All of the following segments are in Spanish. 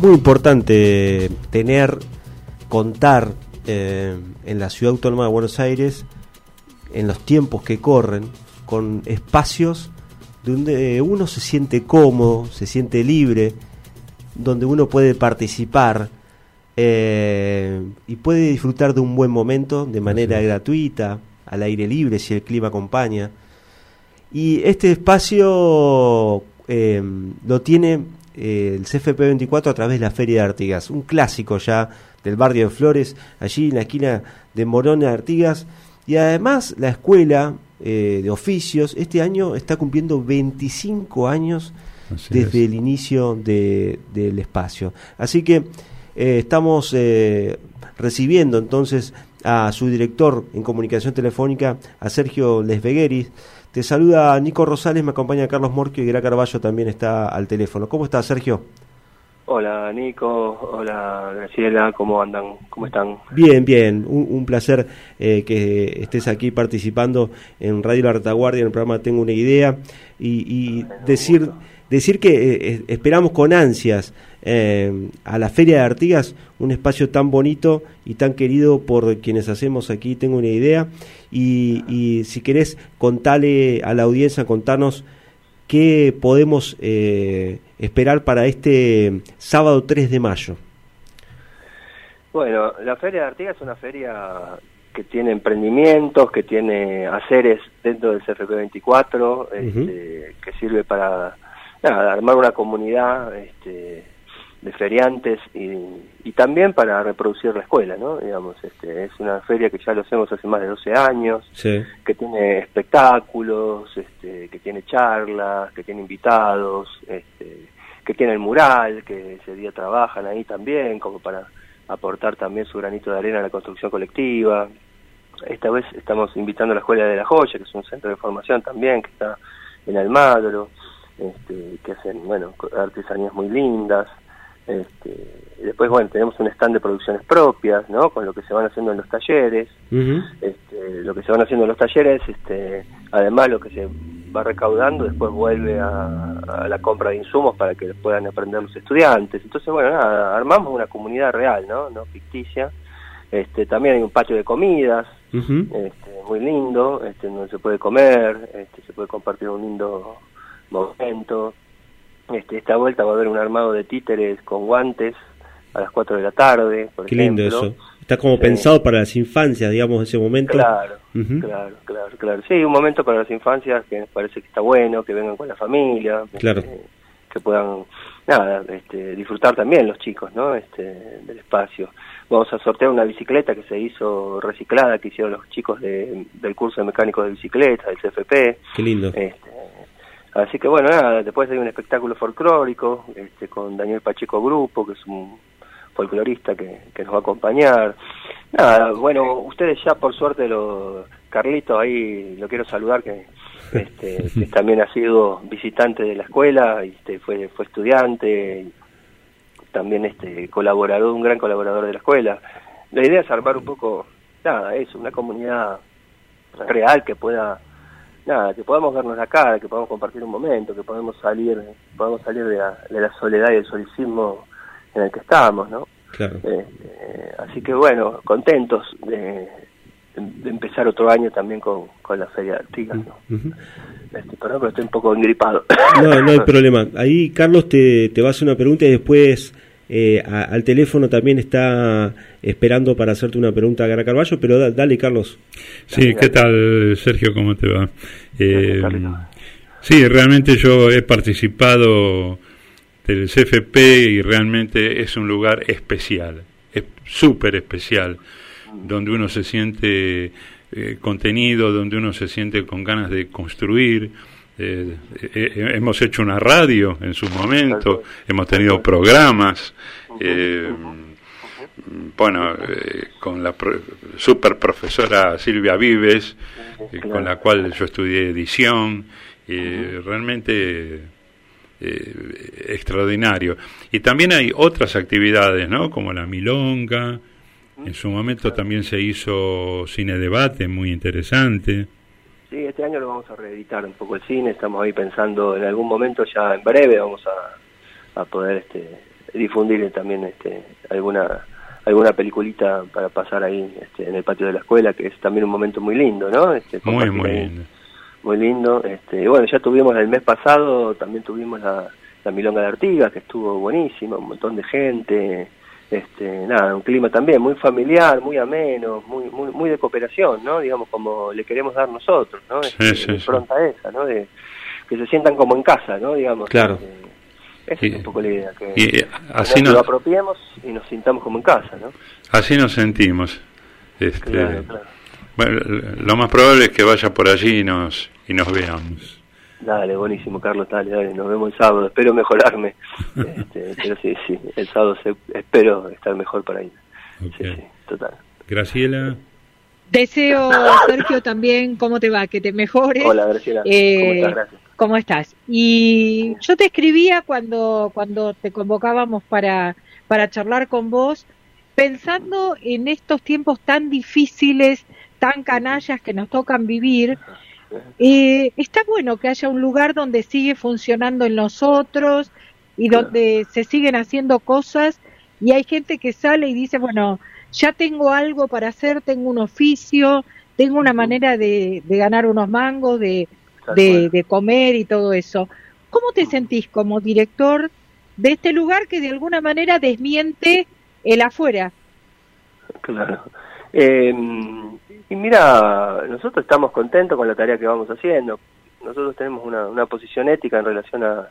muy importante contar en la Ciudad Autónoma de Buenos Aires, en los tiempos que corren, con espacios donde uno se siente cómodo, se siente libre, donde uno puede participar y puede disfrutar de un buen momento de manera gratuita, al aire libre, si el clima acompaña. Y este espacio lo tiene el CFP 24 a través de la Feria de Artigas, un clásico ya del barrio de Flores, allí en la esquina de Morón y Artigas. Y además la escuela de oficios este año está cumpliendo 25 años desde el inicio del espacio. Así que estamos recibiendo entonces a su director en comunicación telefónica, a Sergio Lesvegueris. Te saluda Nico Rosales, me acompaña Carlos Morquio y Gra Carballo también está al teléfono. ¿Cómo estás, Sergio? Hola, Nico. Hola, Graciela. ¿Cómo andan? ¿Cómo están? Bien. Un placer que estés aquí participando en Radio La Retaguardia, en el programa Tengo una Idea. Y decir que esperamos con ansias a la Feria de Artigas, un espacio tan bonito y tan querido por quienes hacemos aquí Tengo una Idea. Y si querés, contale a la audiencia, contanos qué podemos esperar para este sábado 3 de mayo. Bueno, la Feria de Artigas es una feria que tiene emprendimientos, que tiene haceres dentro del CFP 24, que sirve para armar una comunidad de feriantes y también para reproducir la escuela, ¿no? Digamos, es una feria que ya lo hacemos hace más de 12 años, sí, que tiene espectáculos, que tiene charlas, que tiene invitados, que tiene el mural, que ese día trabajan ahí también, como para aportar también su granito de arena a la construcción colectiva. Esta vez estamos invitando a la Escuela de la Joya, que es un centro de formación también, que está en Almagro, que hacen, artesanías muy lindas. Después, tenemos un stand de producciones propias, ¿no? Con lo que se van haciendo en los talleres. Lo que se van haciendo en los talleres, además lo que se va recaudando, después vuelve a la compra de insumos para que puedan aprender los estudiantes. Entonces, armamos una comunidad real, no ficticia. También hay un patio de comidas, muy lindo, donde se puede comer, se puede compartir un lindo momento. Esta vuelta va a haber un armado de títeres con guantes a las 4 de la tarde, por Qué ejemplo. Lindo eso. Está como pensado para las infancias, digamos, ese momento. Claro. Sí, un momento para las infancias que me parece que está bueno, que vengan con la familia, claro, que puedan disfrutar también los chicos, ¿no? Del espacio. Vamos a sortear una bicicleta que se hizo reciclada, que hicieron los chicos del curso de mecánico de bicicleta, del CFP. Qué lindo. Así que después hay un espectáculo folclórico con Daniel Pacheco Grupo, que es un folclorista que nos va a acompañar. Ustedes ya por suerte, Carlito ahí lo quiero saludar, que también ha sido visitante de la escuela, fue estudiante, y también un gran colaborador de la escuela. La idea es armar un poco, una comunidad real que que podamos vernos la cara, que podamos compartir un momento, que podamos salir de la soledad y el solicismo en el que estamos, ¿no? Claro. Así que contentos de empezar otro año también con la Feria de Artigas, ¿no? Perdón, pero estoy un poco engripado. No hay problema. Ahí Carlos te va a hacer una pregunta y después al teléfono también está esperando para hacerte una pregunta a Gra Carballo, pero dale, Carlos. Sí, ¿qué tal, Sergio? ¿Cómo te va? Sí, realmente yo he participado del CFP y realmente es un lugar especial, es súper especial, donde uno se siente contenido, donde uno se siente con ganas de construir. Hemos hecho una radio en su momento, hemos tenido programas, con la super profesora Silvia Vives, con la cual yo estudié edición, realmente extraordinario. Y también hay otras actividades, ¿no? Como la milonga. En su momento también se hizo cine debate, muy interesante. Sí, este año lo vamos a reeditar un poco el cine, estamos ahí pensando en algún momento, ya en breve vamos a poder difundir también alguna peliculita para pasar ahí en el patio de la escuela, que es también un momento muy lindo, ¿no? Muy lindo. Muy lindo. Y bueno, ya tuvimos el mes pasado, también tuvimos la Milonga de Artigas, que estuvo buenísima, un montón de gente, un clima también muy familiar, muy ameno, muy de cooperación, ¿no? Digamos, como le queremos dar nosotros, ¿no? Pronta esa, ¿no? De que se sientan como en casa, ¿no? Digamos. Claro. Esa es un poco la idea, que así lo apropiemos y nos sintamos como en casa, ¿no? Así nos sentimos. Claro. Bueno, lo más probable es que vaya por allí y nos veamos. Dale, buenísimo, Carlos, dale, nos vemos el sábado, espero mejorarme, pero sí, el sábado espero estar mejor para ir. Okay. Sí, total. Graciela. Deseo, Sergio, también, ¿cómo te va? Que te mejores. Hola, Graciela, ¿cómo estás? Gracias. ¿Cómo estás? Y yo te escribía cuando te convocábamos para charlar con vos, pensando en estos tiempos tan difíciles, tan canallas que nos tocan vivir. Está bueno que haya un lugar donde sigue funcionando en nosotros y donde se siguen haciendo cosas, y hay gente que sale y dice, bueno, ya tengo algo para hacer, tengo un oficio, tengo una manera de ganar unos mangos, de comer y todo eso. ¿Cómo te sentís como director de este lugar que de alguna manera desmiente el afuera? Claro. Y mira, nosotros estamos contentos con la tarea que vamos haciendo. Nosotros tenemos una posición ética en relación a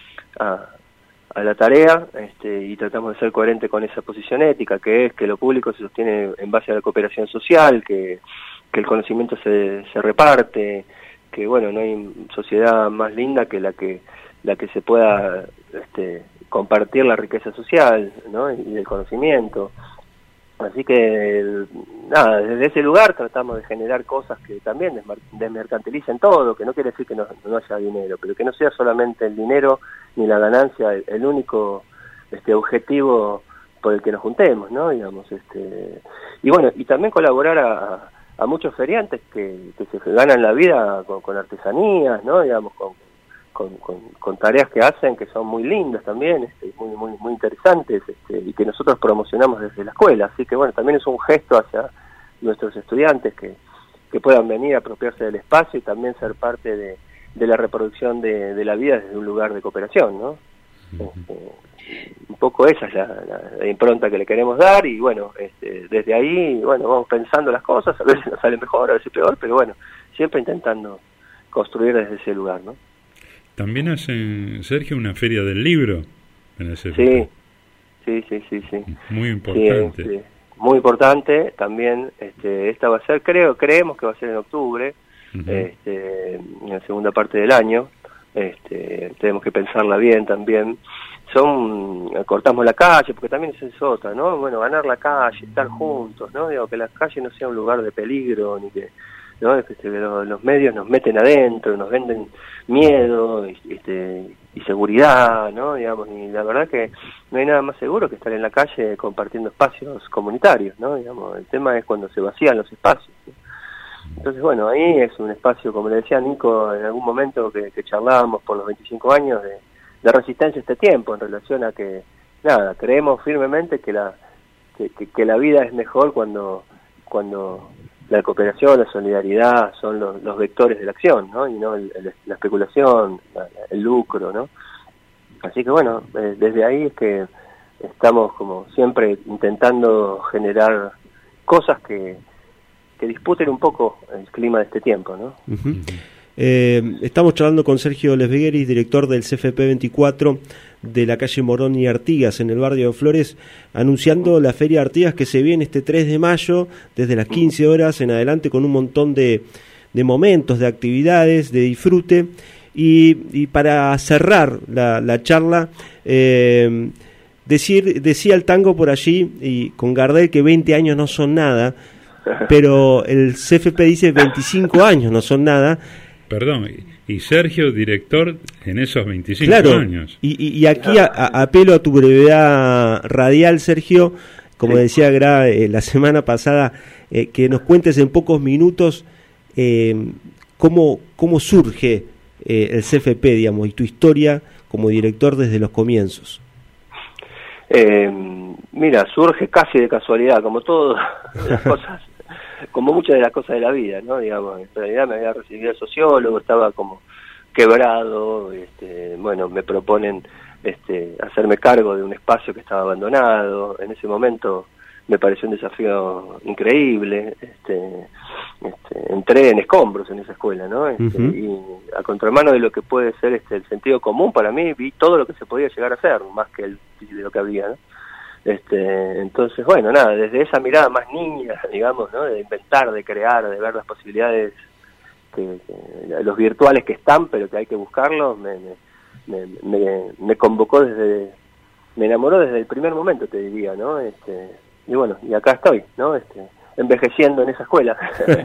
la tarea, y tratamos de ser coherentes con esa posición ética, que es que lo público se sostiene en base a la cooperación social, que el conocimiento se reparte, que bueno, no hay sociedad más linda que la que se pueda compartir la riqueza social, ¿no? Y el conocimiento. Así que, nada, desde ese lugar tratamos de generar cosas que también desmercantilicen todo, que no quiere decir que no haya dinero, pero que no sea solamente el dinero ni la ganancia el único objetivo por el que nos juntemos, ¿no? Digamos, y bueno, y también colaborar a muchos feriantes que se ganan la vida con artesanías, ¿no? Digamos, con tareas que hacen que son muy lindas también, muy interesantes, y que nosotros promocionamos desde la escuela. Así que bueno, también es un gesto hacia nuestros estudiantes que puedan venir a apropiarse del espacio y también ser parte de la reproducción de la vida desde un lugar de cooperación, ¿no? Un poco esa es la impronta que le queremos dar, y bueno, desde ahí, bueno, vamos pensando las cosas, a veces nos sale mejor, a veces peor, pero bueno, siempre intentando construir desde ese lugar, ¿no? También hacen, Sergio, una feria del libro en el CFP. Sí. Muy importante. Sí. Muy importante también. Esta va a ser, creemos que va a ser en octubre, en la segunda parte del año. Tenemos que pensarla bien también. Cortamos la calle, porque también esa es otra, ¿no? Bueno, ganar la calle, estar juntos, ¿no? Digo, que la calle no sea un lugar de peligro, ni que, ¿no? Los medios nos meten adentro, nos venden miedo y seguridad, ¿no? Digamos, y la verdad que no hay nada más seguro que estar en la calle compartiendo espacios comunitarios, ¿no? Digamos, el tema es cuando se vacían los espacios, ¿no? Entonces, bueno, ahí es un espacio, como le decía Nico en algún momento que charlábamos por los 25 años de resistencia a este tiempo, en relación a que, nada, creemos firmemente que la vida es mejor cuando la cooperación, la solidaridad son los vectores de la acción, ¿no? Y no la especulación, el lucro, ¿no? Así que bueno, desde ahí es que estamos como siempre intentando generar cosas que disputen un poco el clima de este tiempo, ¿no? Estamos charlando con Sergio Lesvegueris, director del CFP 24 de la calle Morón y Artigas, en el barrio de Flores, anunciando la Feria de Artigas que se viene este 3 de mayo, desde las 15 horas en adelante, con un montón de momentos, de actividades, de disfrute. Y para cerrar la charla, decía el tango por allí, y con Gardel, que 20 años no son nada, pero el CFP dice 25 años no son nada. Perdón, y Sergio, director en esos 25 claro, años. Y aquí apelo a tu brevedad radial, Sergio, como decía Gra la semana pasada, que nos cuentes en pocos minutos cómo surge el CFP, digamos, y tu historia como director desde los comienzos. Mira, surge casi de casualidad, como todas las cosas, como muchas de las cosas de la vida, ¿no? Digamos, en realidad me había recibido el sociólogo, estaba como quebrado, bueno, me proponen hacerme cargo de un espacio que estaba abandonado. En ese momento me pareció un desafío increíble. Entré en escombros en esa escuela, ¿no? Y a contramano de lo que puede ser el sentido común, para mí vi todo lo que se podía llegar a hacer, más que de lo que había, ¿no? Entonces, bueno, nada, desde esa mirada más niña, digamos, ¿no? De inventar, de crear, de ver las posibilidades, los virtuales que están, pero que hay que buscarlos, me convocó me enamoró desde el primer momento, te diría, ¿no? Y bueno, y acá estoy, ¿no? Envejeciendo en esa escuela.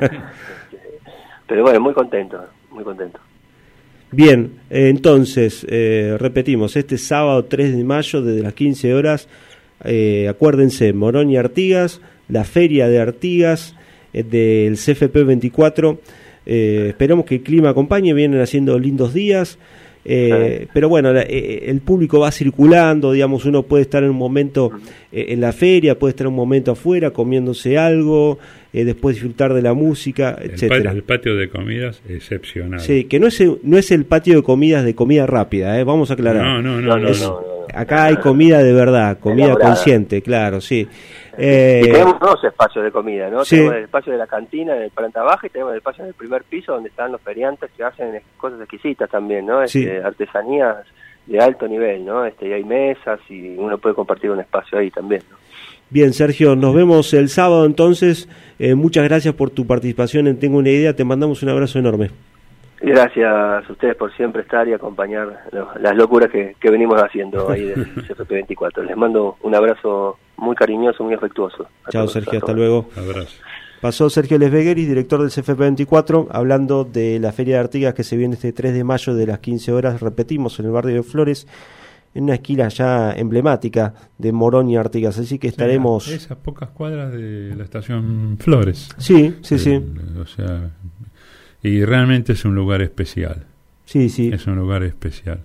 Pero bueno, muy contento, muy contento. Bien, entonces, repetimos, este sábado 3 de mayo, desde las 15 horas, acuérdense, Morón y Artigas, la Feria de Artigas, del CFP 24, esperamos que el clima acompañe, vienen haciendo lindos días. Pero bueno, el público va circulando, digamos, uno puede estar en un momento en la feria, puede estar un momento afuera comiéndose algo, después disfrutar de la música, etcétera. El patio de comidas excepcional. Sí, que no es el patio de comidas de comida rápida, vamos a aclarar. No. Acá hay comida de verdad, comida elaborada, consciente, claro, sí. Y tenemos dos espacios de comida, ¿no? Sí. Tenemos el espacio de la cantina en el planta baja y tenemos el espacio en el primer piso donde están los feriantes que hacen cosas exquisitas también, ¿no? Sí. Artesanías de alto nivel, ¿no? Y hay mesas y uno puede compartir un espacio ahí también, ¿no? Bien, Sergio, nos vemos el sábado entonces. Muchas gracias por tu participación en Tengo una Idea, te mandamos un abrazo enorme. Gracias a ustedes por siempre estar y acompañar las locuras que venimos haciendo ahí del CFP 24. Les mando un abrazo muy cariñoso, muy afectuoso. Chao, Sergio, hasta luego. Abrazo. Pasó Sergio Lesvegueris, director del CFP 24, hablando de la Feria de Artigas que se viene este 3 de mayo de las 15 horas, repetimos, en el barrio de Flores, en una esquina ya emblemática de Morón y Artigas, así que estaremos... Sí, esas pocas cuadras de la estación Flores. Sí. O sea... Y realmente es un lugar especial. Sí. Es un lugar especial.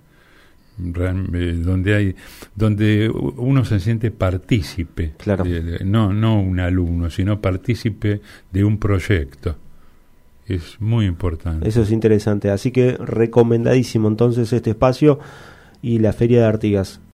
Donde uno se siente partícipe. Claro. No un alumno, sino partícipe de un proyecto. Es muy importante. Eso es interesante. Así que recomendadísimo entonces este espacio y la Feria de Artigas.